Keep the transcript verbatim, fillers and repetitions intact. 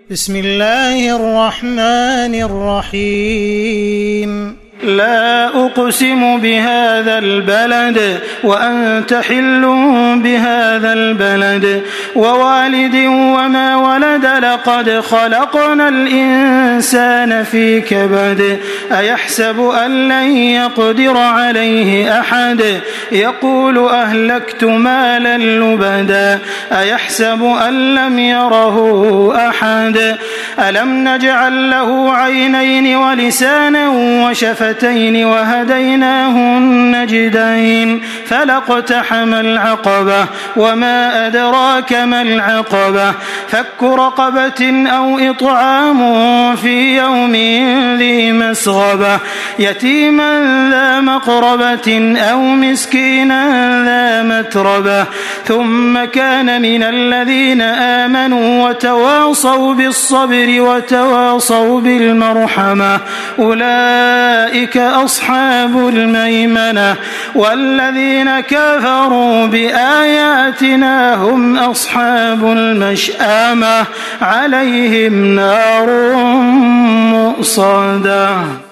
بسم الله الرحمن الرحيم لا أقسم بهذا البلد وأنت حل بهذا البلد ووالد وما ولد لقد خلقنا الإنسان في كبد أيحسب أن لن يقدر عليه أحد يقول أهلكت مالا لبدا أيحسب أن لم يره أحد ألم نجعل له عينين ولسانا وشفتين وهديناه النجدين فلاقتحم العقبة وما أدراك ما العقبة فك رقبة أو إطعام في يوم ذي مسغبة يتيما ذا مقربة أو مسكينا ذا متربة ثم كان من الذين آمنوا وتواصوا بالصبر وتواصوا بالمرحمة أولئك أصحاب الميمنة والذين كفروا بآياتنا هم أصحاب المشأمة عليهم نار مؤصدة.